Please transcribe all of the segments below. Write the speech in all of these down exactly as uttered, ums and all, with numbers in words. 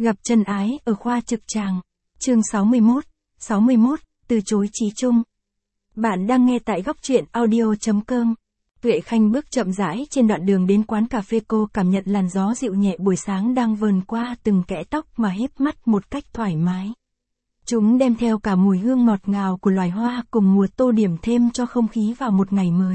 Gặp chân ái ở khoa trực tràng. Chương sáu mươi mốt, sáu mươi mốt, từ chối Chí Trung. Bạn đang nghe tại góc truyện audio chấm com. Tuệ Khanh bước chậm rãi trên đoạn đường đến quán cà phê, cô cảm nhận làn gió dịu nhẹ buổi sáng đang vờn qua từng kẽ tóc mà híp mắt một cách thoải mái. Chúng đem theo cả mùi hương ngọt ngào của loài hoa cùng mùa tô điểm thêm cho không khí vào một ngày mới.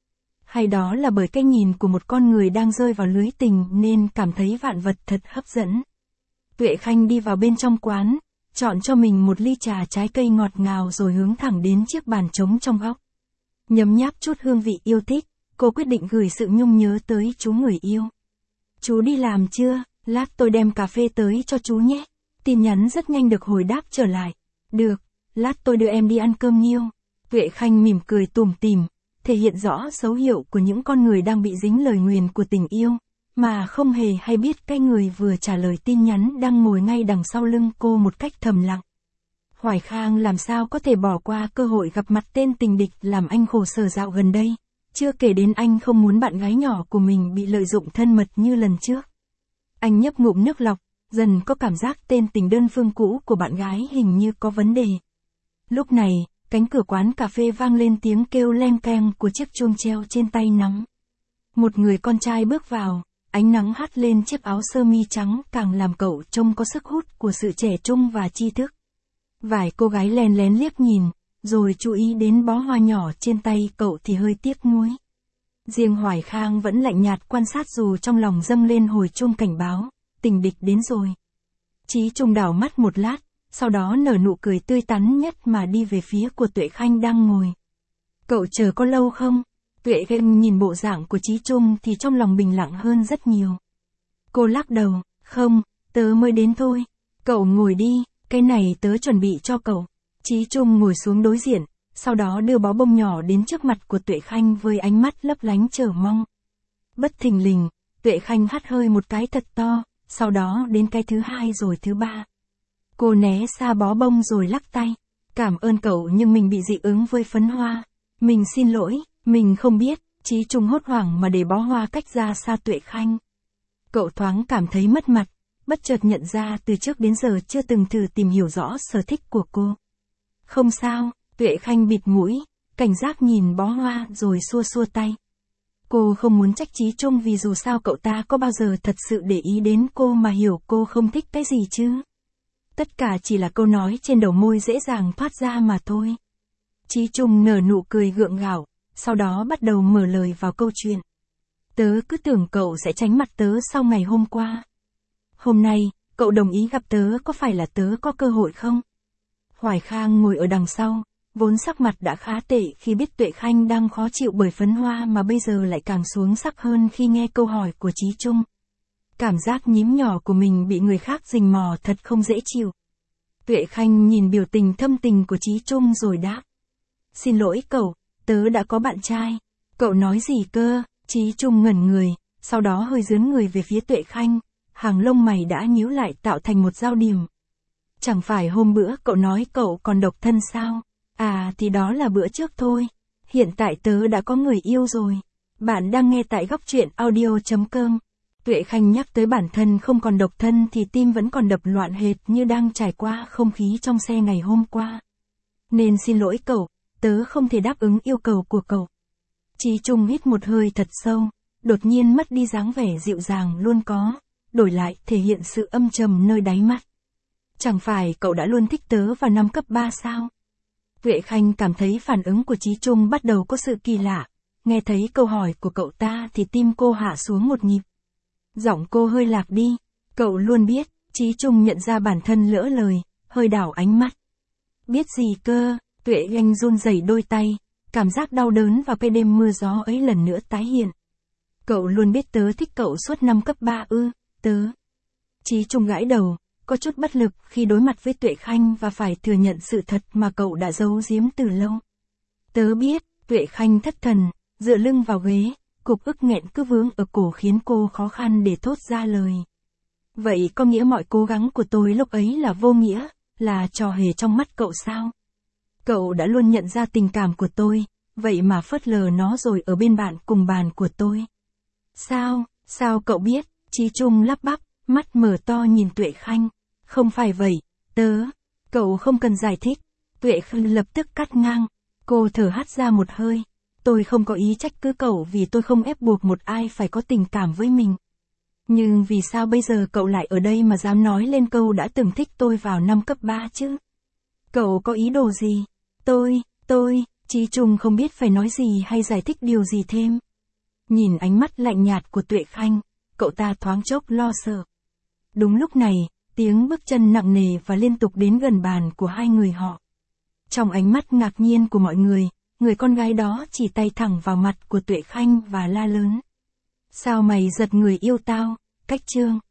Hay đó là bởi cái nhìn của một con người đang rơi vào lưới tình nên cảm thấy vạn vật thật hấp dẫn. Tuệ Khanh đi vào bên trong quán, chọn cho mình một ly trà trái cây ngọt ngào rồi hướng thẳng đến chiếc bàn trống trong góc. Nhấm nháp chút hương vị yêu thích, cô quyết định gửi sự nhung nhớ tới chú người yêu. Chú đi làm chưa? Lát tôi đem cà phê tới cho chú nhé. Tin nhắn rất nhanh được hồi đáp trở lại. Được, lát tôi đưa em đi ăn cơm nhiêu. Tuệ Khanh mỉm cười tủm tỉm, thể hiện rõ dấu hiệu của những con người đang bị dính lời nguyền của tình yêu, mà không hề hay biết cái người vừa trả lời tin nhắn đang ngồi ngay đằng sau lưng cô một cách thầm lặng. Hoài Khang làm sao có thể bỏ qua cơ hội gặp mặt tên tình địch làm anh khổ sở dạo gần đây, chưa kể đến anh không muốn bạn gái nhỏ của mình bị lợi dụng thân mật như lần trước. Anh nhấp ngụm nước lọc, dần có cảm giác tên tình đơn phương cũ của bạn gái hình như có vấn đề. Lúc này, cánh cửa quán cà phê vang lên tiếng kêu leng keng của chiếc chuông treo trên tay nắm. Một người con trai bước vào, ánh nắng hắt lên chiếc áo sơ mi trắng càng làm cậu trông có sức hút của sự trẻ trung và tri thức. Vài cô gái lén lén liếc nhìn, rồi chú ý đến bó hoa nhỏ trên tay cậu thì hơi tiếc nuối. Riêng Hoài Khang vẫn lạnh nhạt quan sát dù trong lòng dâng lên hồi chuông cảnh báo, tình địch đến rồi. Chí Trung đảo mắt một lát, sau đó nở nụ cười tươi tắn nhất mà đi về phía của Tuệ Khanh đang ngồi. Cậu chờ có lâu không? Tuệ Khanh nhìn bộ dạng của Chí Trung thì trong lòng bình lặng hơn rất nhiều. Cô lắc đầu, không, tớ mới đến thôi. Cậu ngồi đi, cái này tớ chuẩn bị cho cậu. Chí Trung ngồi xuống đối diện, sau đó đưa bó bông nhỏ đến trước mặt của Tuệ Khanh với ánh mắt lấp lánh chờ mong. Bất thình lình, Tuệ Khanh hắt hơi một cái thật to, sau đó đến cái thứ hai rồi thứ ba. Cô né xa bó bông rồi lắc tay. Cảm ơn cậu nhưng mình bị dị ứng với phấn hoa. Mình xin lỗi, mình không biết. Chí Trung hốt hoảng mà để bó hoa cách ra xa Tuệ Khanh. Cậu thoáng cảm thấy mất mặt, bất chợt nhận ra từ trước đến giờ chưa từng thử tìm hiểu rõ sở thích của cô. Không sao, Tuệ Khanh bịt mũi, cảnh giác nhìn bó hoa rồi xua xua tay. Cô không muốn trách Chí Trung vì dù sao cậu ta có bao giờ thật sự để ý đến cô mà hiểu cô không thích cái gì chứ. Tất cả chỉ là câu nói trên đầu môi dễ dàng thoát ra mà thôi. Chí Trung nở nụ cười gượng gạo, sau đó bắt đầu mở lời vào câu chuyện. Tớ cứ tưởng cậu sẽ tránh mặt tớ sau ngày hôm qua. Hôm nay, cậu đồng ý gặp tớ có phải là tớ có cơ hội không? Hoài Khang ngồi ở đằng sau, vốn sắc mặt đã khá tệ khi biết Tuệ Khanh đang khó chịu bởi phấn hoa mà bây giờ lại càng xuống sắc hơn khi nghe câu hỏi của Chí Trung. Cảm giác nhím nhỏ của mình bị người khác rình mò thật không dễ chịu. Tuệ Khanh nhìn biểu tình thâm tình của Chí Trung rồi đáp. Xin lỗi cậu, tớ đã có bạn trai. Cậu nói gì cơ? Chí Trung ngẩn người, sau đó hơi dướn người về phía Tuệ Khanh, hàng lông mày đã nhíu lại tạo thành một giao điểm. Chẳng phải hôm bữa cậu nói cậu còn độc thân sao? À thì đó là bữa trước thôi. Hiện tại tớ đã có người yêu rồi. Bạn đang nghe tại góc truyện audio chấm com. Tuệ Khanh nhắc tới bản thân không còn độc thân thì tim vẫn còn đập loạn hệt như đang trải qua không khí trong xe ngày hôm qua. Nên xin lỗi cậu, tớ không thể đáp ứng yêu cầu của cậu. Chí Trung hít một hơi thật sâu, đột nhiên mất đi dáng vẻ dịu dàng luôn có, đổi lại thể hiện sự âm trầm nơi đáy mắt. Chẳng phải cậu đã luôn thích tớ vào năm cấp ba sao? Tuệ Khanh cảm thấy phản ứng của Chí Trung bắt đầu có sự kỳ lạ, nghe thấy câu hỏi của cậu ta thì tim cô hạ xuống một nhịp. Giọng cô hơi lạc đi, cậu luôn biết. Chí Trung nhận ra bản thân lỡ lời, hơi đảo ánh mắt. Biết gì cơ? Tuệ Khanh run rẩy đôi tay, cảm giác đau đớn vào cái đêm mưa gió ấy lần nữa tái hiện. Cậu luôn biết tớ thích cậu suốt năm cấp ba ư? Tớ. Chí Trung gãi đầu, có chút bất lực khi đối mặt với Tuệ Khanh và phải thừa nhận sự thật mà cậu đã giấu giếm từ lâu. Tớ biết. Tuệ Khanh thất thần, dựa lưng vào ghế, cục ức nghẹn cứ vướng ở cổ khiến cô khó khăn để thốt ra lời. Vậy có nghĩa mọi cố gắng của tôi lúc ấy là vô nghĩa, là trò hề trong mắt cậu sao? Cậu đã luôn nhận ra tình cảm của tôi, vậy mà phớt lờ nó rồi ở bên bạn cùng bàn của tôi. Sao, sao cậu biết? Chí Trung lắp bắp, mắt mở to nhìn Tuệ Khanh. Không phải vậy, tớ, cậu không cần giải thích. Tuệ Khanh lập tức cắt ngang. Cô thở hắt ra một hơi. Tôi không có ý trách cứ cậu vì tôi không ép buộc một ai phải có tình cảm với mình. Nhưng vì sao bây giờ cậu lại ở đây mà dám nói lên câu đã từng thích tôi vào năm cấp ba chứ? Cậu có ý đồ gì? Tôi, tôi, Chí Trung không biết phải nói gì hay giải thích điều gì thêm. Nhìn ánh mắt lạnh nhạt của Tuệ Khanh, cậu ta thoáng chốc lo sợ. Đúng lúc này, tiếng bước chân nặng nề và liên tục đến gần bàn của hai người họ. Trong ánh mắt ngạc nhiên của mọi người, người con gái đó chỉ tay thẳng vào mặt của Tuệ Khanh và la lớn. Sao mày giật người yêu tao, Cách Trương?